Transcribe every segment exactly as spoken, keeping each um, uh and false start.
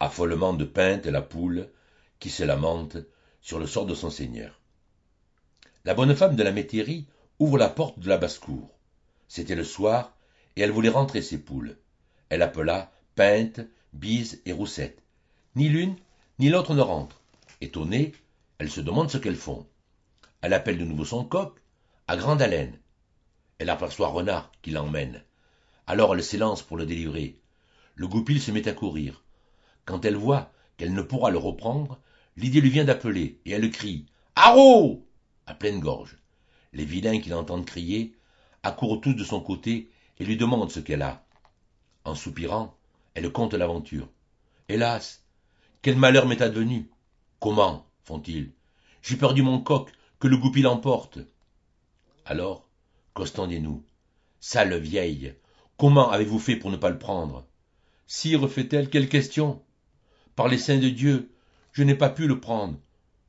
Affolement de Pinte la poule, qui se lamente sur le sort de son seigneur. La bonne femme de la métairie ouvre la porte de la basse-cour. C'était le soir, et elle voulait rentrer ses poules. Elle appela Pinte, Bise et Roussette. Ni l'une, ni l'autre ne rentrent. Étonnée, elle se demande ce qu'elles font. Elle appelle de nouveau son coq, à grande haleine. Elle aperçoit Renard qui l'emmène. Alors elle s'élance pour le délivrer. Le goupil se met à courir. Quand elle voit qu'elle ne pourra le reprendre, l'idée lui vient d'appeler, et elle crie « Haro !» à pleine gorge. Les vilains qui l'entendent crier accourent tous de son côté et lui demandent ce qu'elle a. En soupirant, elle conte l'aventure. « Hélas, quel malheur m'est advenu !»« Comment ?» font-ils. « J'ai perdu mon coq, que le goupil emporte. » Alors, Costan dénoue. « Sale vieille, comment avez-vous fait pour ne pas le prendre ?» Sire, fait-elle, quelle question ? Par les saints de Dieu, je n'ai pas pu le prendre. Pourquoi ?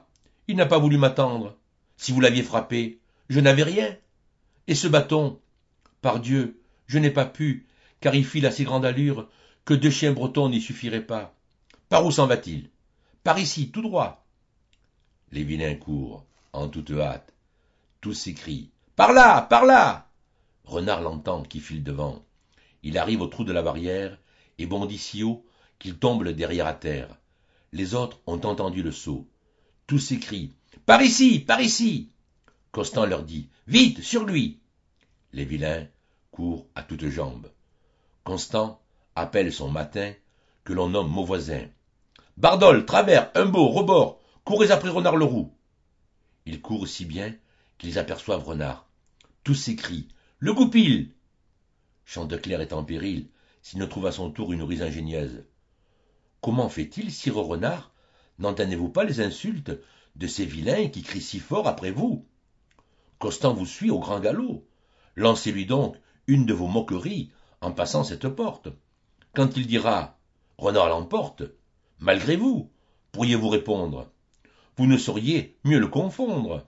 Il n'a pas voulu m'attendre. Si vous l'aviez frappé, je n'avais rien. Et ce bâton ? Par Dieu, je n'ai pas pu, car il file à si grande allure que deux chiens bretons n'y suffiraient pas. Par où s'en va-t-il ? Par ici, tout droit. Les vilains courent, en toute hâte. Tous s'écrient. Par là, par là ! Renard l'entend qui file devant. Il arrive au trou de la barrière et bondit si haut qu'il tombe le derrière à terre. Les autres ont entendu le saut. Tous s'écrient « Par ici, par ici !» Costan leur dit « Vite, sur lui !» Les vilains courent à toutes jambes. Constant appelle son matin, que l'on nomme Mauvoisin. « Bardol, Travers, Humbeau, Rebord, courez après Renard le Roux !» Ils courent si bien qu'ils aperçoivent Renard. Tous s'écrient « Le goupil !» Chanteclair est en péril, s'il ne trouve à son tour une ruse ingénieuse. Comment fait-il, sire Renard ? N'entendez-vous pas les insultes de ces vilains qui crient si fort après vous ? Costan vous suit au grand galop. Lancez-lui donc une de vos moqueries en passant cette porte. Quand il dira « Renard l'emporte », malgré vous, pourriez-vous répondre. Vous ne sauriez mieux le confondre.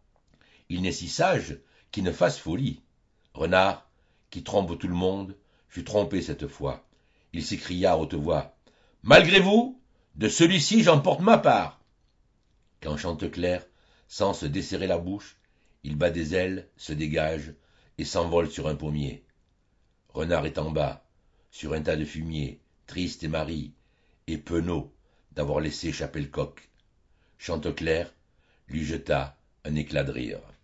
Il n'est si sage qu'il ne fasse folie. Renard, qui trompe tout le monde, fut trompé cette fois. Il s'écria à haute voix « Malgré vous, de celui-ci j'emporte ma part !» Quand Chanteclair, sans se desserrer la bouche, il bat des ailes, se dégage et s'envole sur un pommier. Renard est en bas, sur un tas de fumier, triste et marri, et penaud d'avoir laissé échapper le coq. Chanteclair lui jeta un éclat de rire.